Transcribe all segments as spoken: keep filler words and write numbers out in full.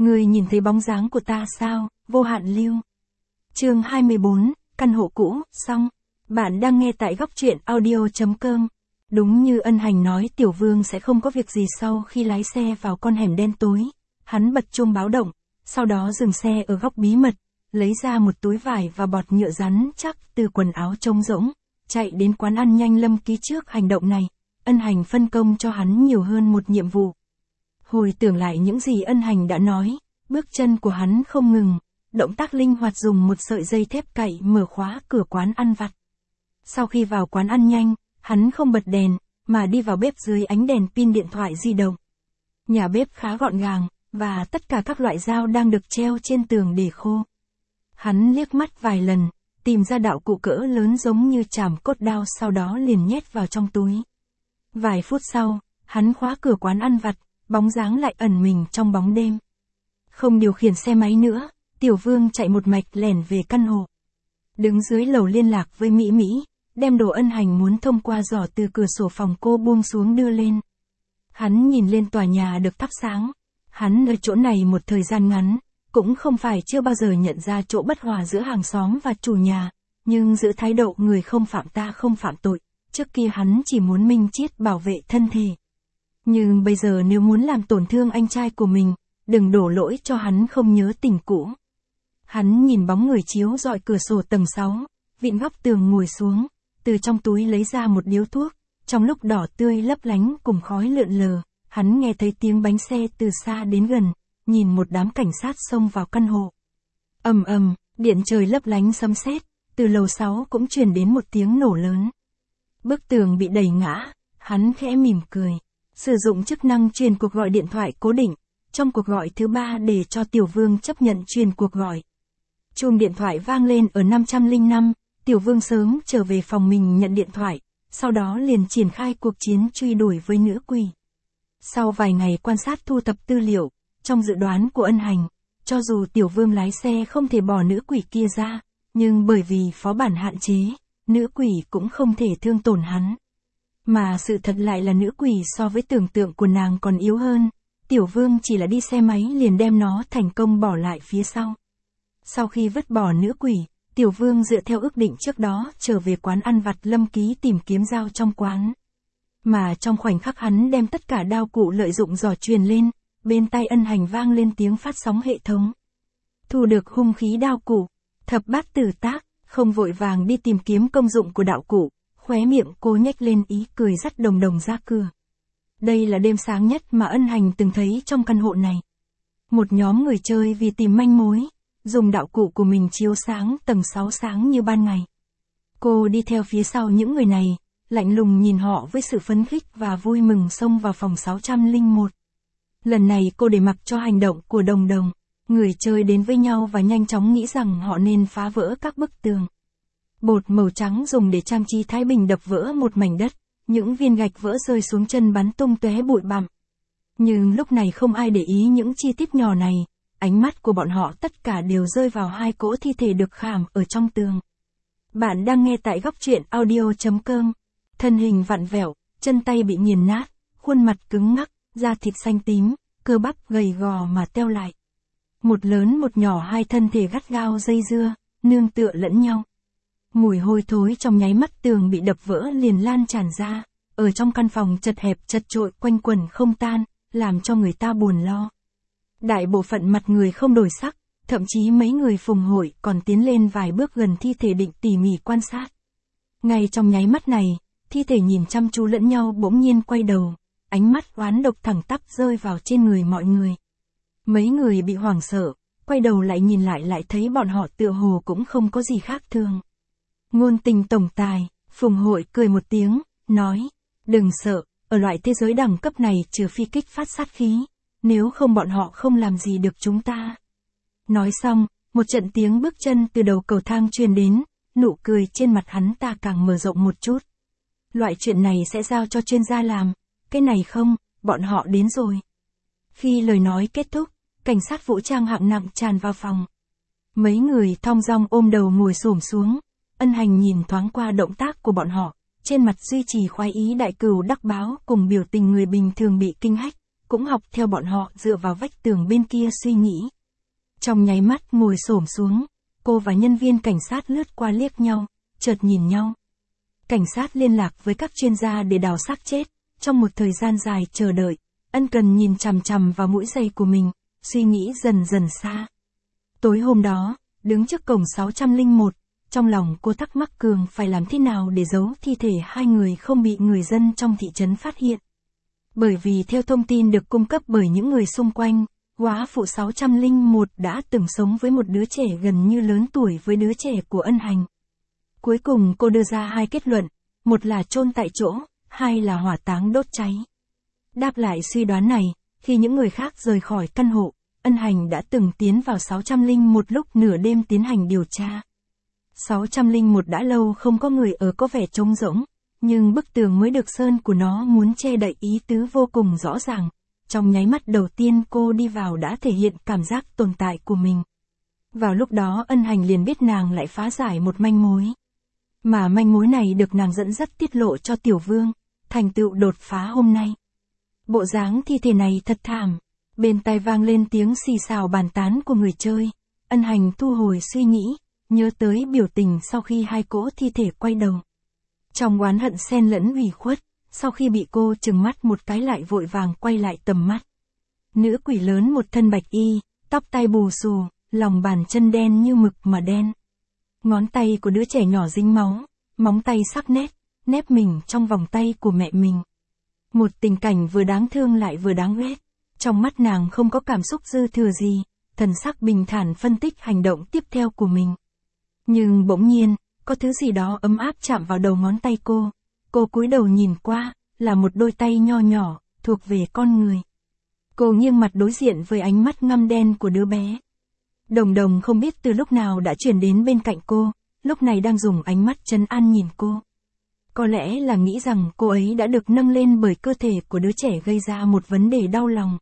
Ngươi nhìn thấy bóng dáng của ta sao, Vô Hạn Lưu. Chương hai mươi bốn, căn hộ cũ, xong. Bạn đang nghe tại góc truyện audio chấm com. Đúng như Ân Hành nói, Tiểu Vương sẽ không có việc gì sau khi lái xe vào con hẻm đen tối. Hắn bật chuông báo động, sau đó dừng xe ở góc bí mật, lấy ra một túi vải và bọt nhựa rắn chắc từ quần áo trống rỗng, chạy đến quán ăn nhanh Lâm Ký. Trước hành động này, Ân Hành phân công cho hắn nhiều hơn một nhiệm vụ. Hồi tưởng lại những gì Ân Hành đã nói, bước chân của hắn không ngừng, động tác linh hoạt dùng một sợi dây thép cậy mở khóa cửa quán ăn vặt. Sau khi vào quán ăn nhanh, hắn không bật đèn, mà đi vào bếp dưới ánh đèn pin điện thoại di động. Nhà bếp khá gọn gàng, và tất cả các loại dao đang được treo trên tường để khô. Hắn liếc mắt vài lần, tìm ra đạo cụ cỡ lớn giống như chảm cốt đao, sau đó liền nhét vào trong túi. Vài phút sau, hắn khóa cửa quán ăn vặt, bóng dáng lại ẩn mình trong bóng đêm. Không điều khiển xe máy nữa, Tiểu Vương chạy một mạch lẻn về căn hộ. Đứng dưới lầu liên lạc với Mỹ Mỹ, đem đồ Ân Hành muốn thông qua giỏ từ cửa sổ phòng cô buông xuống đưa lên. Hắn nhìn lên tòa nhà được thắp sáng. Hắn ở chỗ này một thời gian ngắn, cũng không phải chưa bao giờ nhận ra chỗ bất hòa giữa hàng xóm và chủ nhà, nhưng giữ thái độ người không phạm ta không phạm tội, trước kia hắn chỉ muốn minh triết bảo vệ thân thể. Nhưng bây giờ nếu muốn làm tổn thương anh trai của mình, đừng đổ lỗi cho hắn không nhớ tình cũ. Hắn nhìn bóng người chiếu rọi cửa sổ tầng sáu, vịn góc tường ngồi xuống, từ trong túi lấy ra một điếu thuốc, trong lúc đỏ tươi lấp lánh cùng khói lượn lờ, hắn nghe thấy tiếng bánh xe từ xa đến gần, nhìn một đám cảnh sát xông vào căn hộ. Ầm ầm, điện trời lấp lánh sấm sét, từ lầu sáu cũng truyền đến một tiếng nổ lớn. Bức tường bị đẩy ngã, hắn khẽ mỉm cười, sử dụng chức năng truyền cuộc gọi điện thoại cố định, trong cuộc gọi thứ ba để cho Tiểu Vương chấp nhận truyền cuộc gọi. Chuông điện thoại vang lên ở năm trăm lẻ năm, Tiểu Vương sớm trở về phòng mình nhận điện thoại, sau đó liền triển khai cuộc chiến truy đuổi với nữ quỷ. Sau vài ngày quan sát thu thập tư liệu, trong dự đoán của Ân Hành, cho dù Tiểu Vương lái xe không thể bỏ nữ quỷ kia ra, nhưng bởi vì phó bản hạn chế, nữ quỷ cũng không thể thương tổn hắn. Mà sự thật lại là nữ quỷ so với tưởng tượng của nàng còn yếu hơn, Tiểu Vương chỉ là đi xe máy liền đem nó thành công bỏ lại phía sau. Sau khi vứt bỏ nữ quỷ, Tiểu Vương dựa theo ước định trước đó trở về quán ăn vặt Lâm Ký tìm kiếm dao trong quán. Mà trong khoảnh khắc hắn đem tất cả đao cụ lợi dụng giỏ truyền lên, bên tai Ân Hành vang lên tiếng phát sóng hệ thống. Thu được hung khí đao cụ, thập bát tử tác, không vội vàng đi tìm kiếm công dụng của đạo cụ, khóe miệng cô nhếch lên ý cười dắt Đồng Đồng ra cửa. Đây là đêm sáng nhất mà Ân Hành từng thấy trong căn hộ này. Một nhóm người chơi vì tìm manh mối, dùng đạo cụ của mình chiếu sáng tầng sáu sáng như ban ngày. Cô đi theo phía sau những người này, lạnh lùng nhìn họ với sự phấn khích và vui mừng xông vào phòng sáu trăm lẻ một. Lần này cô để mặc cho hành động của Đồng Đồng, người chơi đến với nhau và nhanh chóng nghĩ rằng họ nên phá vỡ các bức tường. Bột màu trắng dùng để trang trí thái bình đập vỡ một mảnh đất, những viên gạch vỡ rơi xuống chân bắn tung tóe bụi bặm. Nhưng lúc này không ai để ý những chi tiết nhỏ này, ánh mắt của bọn họ tất cả đều rơi vào hai cỗ thi thể được khảm ở trong tường. Bạn đang nghe tại góc truyện audio chấm com. Thân hình vặn vẹo, chân tay bị nghiền nát, khuôn mặt cứng ngắc, da thịt xanh tím, cơ bắp gầy gò mà teo lại. Một lớn một nhỏ hai thân thể gắt gao dây dưa, nương tựa lẫn nhau. Mùi hôi thối trong nháy mắt tường bị đập vỡ liền lan tràn ra, ở trong căn phòng chật hẹp chật chội quanh quẩn không tan, làm cho người ta buồn lo. Đại bộ phận mặt người không đổi sắc, thậm chí mấy người phùng hội còn tiến lên vài bước gần thi thể định tỉ mỉ quan sát. Ngay trong nháy mắt này, thi thể nhìn chăm chú lẫn nhau bỗng nhiên quay đầu, ánh mắt oán độc thẳng tắp rơi vào trên người mọi người. Mấy người bị hoảng sợ, quay đầu lại nhìn lại lại thấy bọn họ tựa hồ cũng không có gì khác thường. Ngôn tình tổng tài, phùng hội cười một tiếng, nói, đừng sợ, ở loại thế giới đẳng cấp này trừ phi kích phát sát khí, nếu không bọn họ không làm gì được chúng ta. Nói xong, một trận tiếng bước chân từ đầu cầu thang truyền đến, nụ cười trên mặt hắn ta càng mở rộng một chút. Loại chuyện này sẽ giao cho chuyên gia làm, cái này không, bọn họ đến rồi. Khi lời nói kết thúc, cảnh sát vũ trang hạng nặng tràn vào phòng. Mấy người thong dong ôm đầu ngồi xổm xuống, Ân Hành nhìn thoáng qua động tác của bọn họ, trên mặt duy trì khoái ý đại cửu đắc báo cùng biểu tình người bình thường bị kinh hách, cũng học theo bọn họ dựa vào vách tường bên kia suy nghĩ. Trong nháy mắt ngồi xổm xuống, cô và nhân viên cảnh sát lướt qua liếc nhau, chợt nhìn nhau. Cảnh sát liên lạc với các chuyên gia để đào xác chết. Trong một thời gian dài chờ đợi, Ân Cần nhìn chằm chằm vào mũi giày của mình, suy nghĩ dần dần xa. Tối hôm đó, đứng trước cổng sáu trăm lẻ một, trong lòng cô thắc mắc Cường phải làm thế nào để giấu thi thể hai người không bị người dân trong thị trấn phát hiện. Bởi vì theo thông tin được cung cấp bởi những người xung quanh, góa phụ sáu trăm lẻ một đã từng sống với một đứa trẻ gần như lớn tuổi với đứa trẻ của Ân Hành. Cuối cùng cô đưa ra hai kết luận, một là chôn tại chỗ, hai là hỏa táng đốt cháy. Đáp lại suy đoán này, khi những người khác rời khỏi căn hộ, Ân Hành đã từng tiến vào sáu trăm lẻ một lúc nửa đêm tiến hành điều tra. sáu trăm lẻ một đã lâu không có người ở, có vẻ trống rỗng, nhưng bức tường mới được sơn của nó muốn che đậy ý tứ vô cùng rõ ràng. Trong nháy mắt đầu tiên cô đi vào đã thể hiện cảm giác tồn tại của mình. Vào lúc đó Ân Hành liền biết nàng lại phá giải một manh mối. Mà manh mối này được nàng dẫn dắt tiết lộ cho Tiểu Vương, thành tựu đột phá hôm nay. Bộ dáng thi thể này thật thảm. Bên tai vang lên tiếng xì xào bàn tán của người chơi. Ân Hành thu hồi suy nghĩ, nhớ tới biểu tình sau khi hai cỗ thi thể quay đầu. Trong oán hận xen lẫn ủy khuất, sau khi bị cô trừng mắt một cái lại vội vàng quay lại tầm mắt. Nữ quỷ lớn một thân bạch y, tóc tai bù xù, lòng bàn chân đen như mực mà đen. Ngón tay của đứa trẻ nhỏ dính máu, móng tay sắc nét, nép mình trong vòng tay của mẹ mình. Một tình cảnh vừa đáng thương lại vừa đáng ghét. Trong mắt nàng không có cảm xúc dư thừa gì, thần sắc bình thản phân tích hành động tiếp theo của mình. Nhưng bỗng nhiên, có thứ gì đó ấm áp chạm vào đầu ngón tay cô. Cô cúi đầu nhìn qua, là một đôi tay nho nhỏ, thuộc về con người. Cô nghiêng mặt đối diện với ánh mắt ngăm đen của đứa bé. Đồng Đồng không biết từ lúc nào đã chuyển đến bên cạnh cô, lúc này đang dùng ánh mắt trấn an nhìn cô. Có lẽ là nghĩ rằng cô ấy đã được nâng lên bởi cơ thể của đứa trẻ gây ra một vấn đề đau lòng.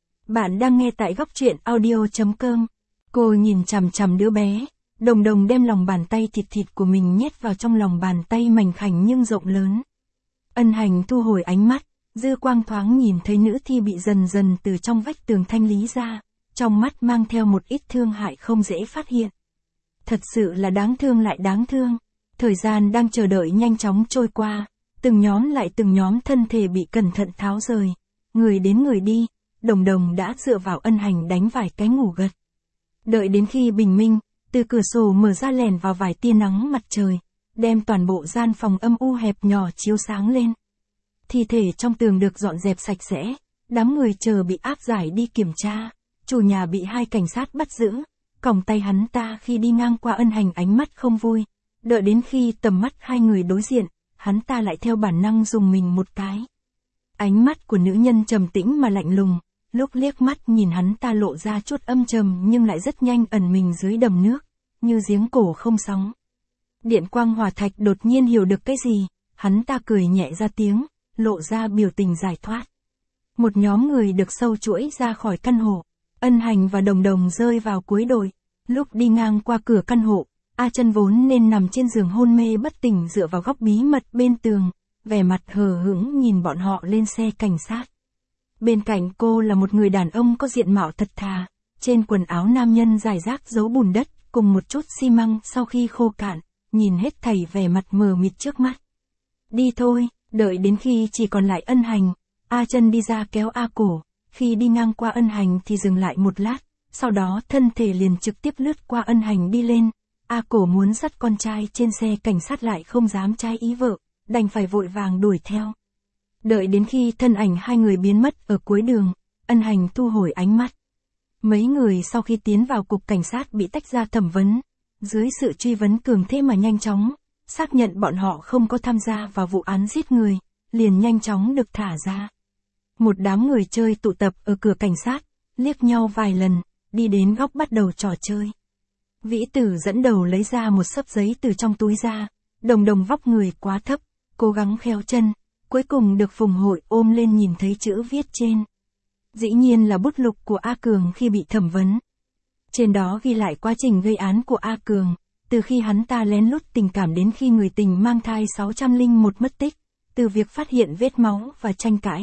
Bạn đang nghe tại góc truyện audio chấm com. Cô nhìn chằm chằm đứa bé. Đồng Đồng đem lòng bàn tay thịt thịt của mình nhét vào trong lòng bàn tay mảnh khảnh nhưng rộng lớn. Ân Hành thu hồi ánh mắt, dư quang thoáng nhìn thấy nữ thi bị dần dần từ trong vách tường thanh lý ra, trong mắt mang theo một ít thương hại không dễ phát hiện. Thật sự là đáng thương lại đáng thương. Thời gian đang chờ đợi nhanh chóng trôi qua, từng nhóm lại từng nhóm thân thể bị cẩn thận tháo rời, người đến người đi, Đồng Đồng đã dựa vào Ân Hành đánh vài cái ngủ gật. Đợi đến khi bình minh, từ cửa sổ mở ra lèn vào vài tia nắng mặt trời, đem toàn bộ gian phòng âm u hẹp nhỏ chiếu sáng lên. Thi thể trong tường được dọn dẹp sạch sẽ, đám người chờ bị áp giải đi kiểm tra, chủ nhà bị hai cảnh sát bắt giữ, còng tay hắn ta khi đi ngang qua Ân Hành ánh mắt không vui. Đợi đến khi tầm mắt hai người đối diện, hắn ta lại theo bản năng dùng mình một cái. Ánh mắt của nữ nhân trầm tĩnh mà lạnh lùng, lúc liếc mắt nhìn hắn ta lộ ra chút âm trầm nhưng lại rất nhanh ẩn mình dưới đầm nước, như giếng cổ không sóng. Điện quang hỏa thạch đột nhiên hiểu được cái gì, hắn ta cười nhẹ ra tiếng, lộ ra biểu tình giải thoát. Một nhóm người được sâu chuỗi ra khỏi căn hộ, Ân Hành và Đồng Đồng rơi vào cuối đồi, lúc đi ngang qua cửa căn hộ. A Chân vốn nên nằm trên giường hôn mê bất tỉnh dựa vào góc bí mật bên tường, vẻ mặt hờ hững nhìn bọn họ lên xe cảnh sát. Bên cạnh cô là một người đàn ông có diện mạo thật thà, trên quần áo nam nhân rải rác dấu bùn đất, cùng một chút xi măng sau khi khô cạn, nhìn hết thảy vẻ mặt mờ mịt trước mắt. Đi thôi, đợi đến khi chỉ còn lại Ân Hành, A Chân đi ra kéo A Cổ, khi đi ngang qua Ân Hành thì dừng lại một lát, sau đó thân thể liền trực tiếp lướt qua Ân Hành đi lên. A Cổ muốn dắt con trai trên xe cảnh sát lại không dám trái ý vợ, đành phải vội vàng đuổi theo. Đợi đến khi thân ảnh hai người biến mất ở cuối đường, Ân Hành thu hồi ánh mắt. Mấy người sau khi tiến vào cục cảnh sát bị tách ra thẩm vấn, dưới sự truy vấn cường thế mà nhanh chóng, xác nhận bọn họ không có tham gia vào vụ án giết người, liền nhanh chóng được thả ra. Một đám người chơi tụ tập ở cửa cảnh sát, liếc nhau vài lần, đi đến góc bắt đầu trò chơi. Vĩ Tử dẫn đầu lấy ra một xấp giấy từ trong túi ra, Đồng Đồng vóc người quá thấp, cố gắng khéo chân, cuối cùng được Phùng Hội ôm lên nhìn thấy chữ viết trên. Dĩ nhiên là bút lục của A Cường khi bị thẩm vấn. Trên đó ghi lại quá trình gây án của A Cường, từ khi hắn ta lén lút tình cảm đến khi người tình mang thai sáu trăm lẻ một mất tích, từ việc phát hiện vết máu và tranh cãi,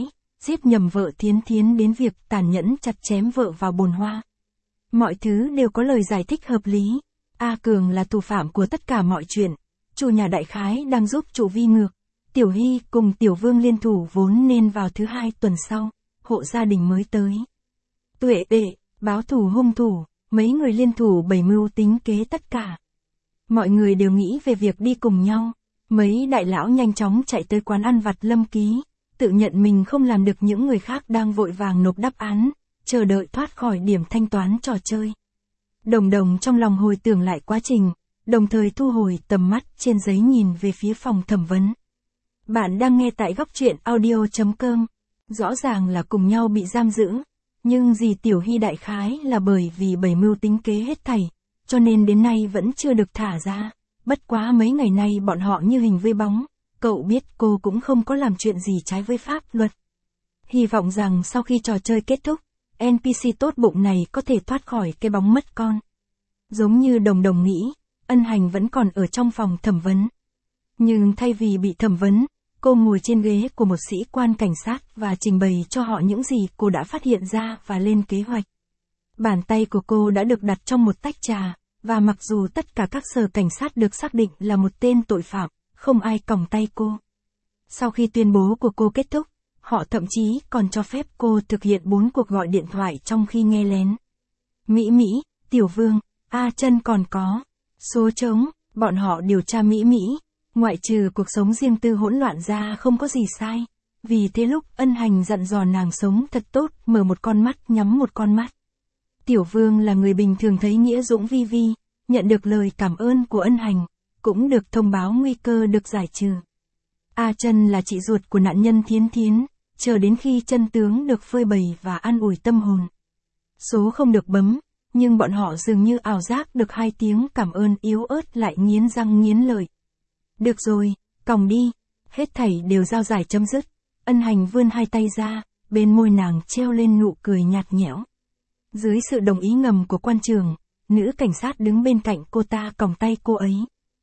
giết nhầm vợ Thiến Thiến đến việc tàn nhẫn chặt chém vợ vào bồn hoa. Mọi thứ đều có lời giải thích hợp lý. A Cường là thủ phạm của tất cả mọi chuyện. Chủ nhà đại khái đang giúp chủ vi ngược. Tiểu Hy cùng Tiểu Vương liên thủ vốn nên vào thứ hai tuần sau, hộ gia đình mới tới. Tuệ đệ, báo thù hung thủ, mấy người liên thủ bày mưu tính kế tất cả. Mọi người đều nghĩ về việc đi cùng nhau. Mấy đại lão nhanh chóng chạy tới quán ăn vặt Lâm Ký, tự nhận mình không làm được những người khác đang vội vàng nộp đáp án, chờ đợi thoát khỏi điểm thanh toán trò chơi. Đồng Đồng trong lòng hồi tưởng lại quá trình, đồng thời thu hồi tầm mắt trên giấy nhìn về phía phòng thẩm vấn. Bạn đang nghe tại góc truyện audio chấm com. Rõ ràng là cùng nhau bị giam giữ, nhưng dì Tiểu Hy đại khái là bởi vì bày mưu tính kế hết thảy, cho nên đến nay vẫn chưa được thả ra. Bất quá mấy ngày nay bọn họ như hình với bóng, cậu biết cô cũng không có làm chuyện gì trái với pháp luật. Hy vọng rằng sau khi trò chơi kết thúc, en pê xê tốt bụng này có thể thoát khỏi cái bóng mất con. Giống như Đồng Đồng nghĩ, Ân Hành vẫn còn ở trong phòng thẩm vấn. Nhưng thay vì bị thẩm vấn, cô ngồi trên ghế của một sĩ quan cảnh sát và trình bày cho họ những gì cô đã phát hiện ra và lên kế hoạch. Bàn tay của cô đã được đặt trong một tách trà, và mặc dù tất cả các sở cảnh sát được xác định là một tên tội phạm, không ai còng tay cô. Sau khi tuyên bố của cô kết thúc, họ thậm chí còn cho phép cô thực hiện bốn cuộc gọi điện thoại trong khi nghe lén. Mỹ Mỹ, Tiểu Vương, A Chân còn có số trống, bọn họ điều tra Mỹ Mỹ, ngoại trừ cuộc sống riêng tư hỗn loạn ra không có gì sai. Vì thế lúc Ân Hành dặn dò nàng sống thật tốt, mở một con mắt nhắm một con mắt. Tiểu Vương là người bình thường thấy nghĩa dũng vi vi, nhận được lời cảm ơn của Ân Hành, cũng được thông báo nguy cơ được giải trừ. A Chân là chị ruột của nạn nhân Thiến Thiến, chờ đến khi chân tướng được phơi bày và an ủi tâm hồn. Số không được bấm, nhưng bọn họ dường như ảo giác được hai tiếng cảm ơn yếu ớt lại nghiến răng nghiến lợi. Được rồi, còng đi, hết thảy đều giao giải chấm dứt. Ân Hành vươn hai tay ra, bên môi nàng treo lên nụ cười nhạt nhẽo. Dưới sự đồng ý ngầm của quan trường, nữ cảnh sát đứng bên cạnh cô ta còng tay cô ấy.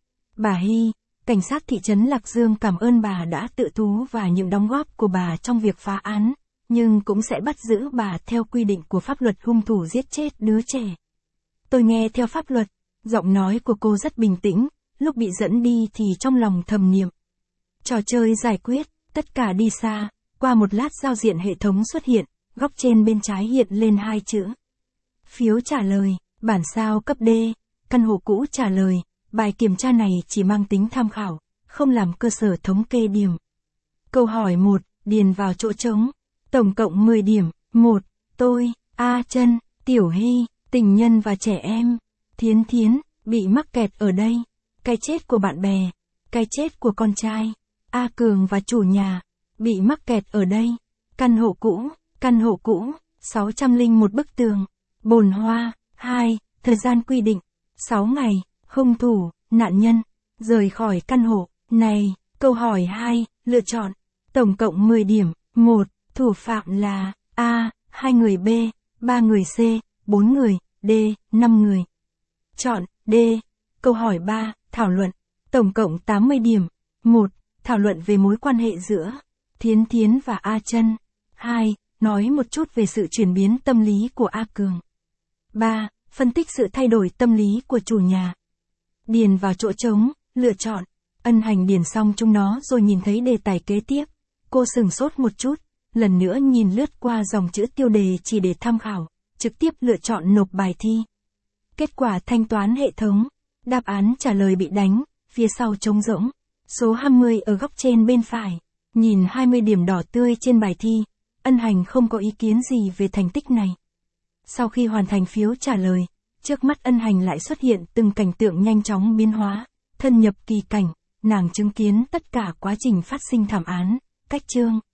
Bà Hy, cảnh sát thị trấn Lạc Dương cảm ơn bà đã tự thú và những đóng góp của bà trong việc phá án, nhưng cũng sẽ bắt giữ bà theo quy định của pháp luật hung thủ giết chết đứa trẻ. Tôi nghe theo pháp luật, giọng nói của cô rất bình tĩnh, lúc bị dẫn đi thì trong lòng thầm niệm. Trò chơi giải quyết, tất cả đi xa, qua một lát giao diện hệ thống xuất hiện, góc trên bên trái hiện lên hai chữ. Phiếu trả lời, bản sao cấp D, căn hộ cũ trả lời, bài kiểm tra này chỉ mang tính tham khảo, không làm cơ sở thống kê điểm. Câu hỏi một, điền vào chỗ trống, tổng cộng mười điểm, một, tôi, A Chân, Tiểu Hy, tình nhân và trẻ em, Thiến Thiến, bị mắc kẹt ở đây, cái chết của bạn bè, cái chết của con trai, A Cường và chủ nhà, bị mắc kẹt ở đây, căn hộ cũ, căn hộ cũ, sáu trăm lẻ một bức tường, bồn hoa, hai, thời gian quy định, sáu ngày, hung thủ, nạn nhân, rời khỏi căn hộ, này, câu hỏi hai, lựa chọn, tổng cộng mười điểm, một, thủ phạm là, A, hai người B, ba người C, bốn người, D, năm người. Chọn, D, câu hỏi ba, thảo luận, tổng cộng tám mươi điểm, một, thảo luận về mối quan hệ giữa Thiến Thiến và A Chân, hai, nói một chút về sự chuyển biến tâm lý của A Cường. ba. Phân tích sự thay đổi tâm lý của chủ nhà. Điền vào chỗ trống, lựa chọn. Ân Hành điền xong chúng nó rồi nhìn thấy đề tài kế tiếp. Cô sừng sốt một chút, lần nữa nhìn lướt qua dòng chữ tiêu đề chỉ để tham khảo, trực tiếp lựa chọn nộp bài thi. Kết quả thanh toán hệ thống. Đáp án trả lời bị đánh, phía sau trống rỗng. Số hai mươi ở góc trên bên phải. Nhìn hai mươi điểm đỏ tươi trên bài thi, Ân Hành không có ý kiến gì về thành tích này. Sau khi hoàn thành phiếu trả lời, trước mắt Ân Hành lại xuất hiện từng cảnh tượng nhanh chóng biến hóa, thân nhập kỳ cảnh, nàng chứng kiến tất cả quá trình phát sinh thảm án, cách chương.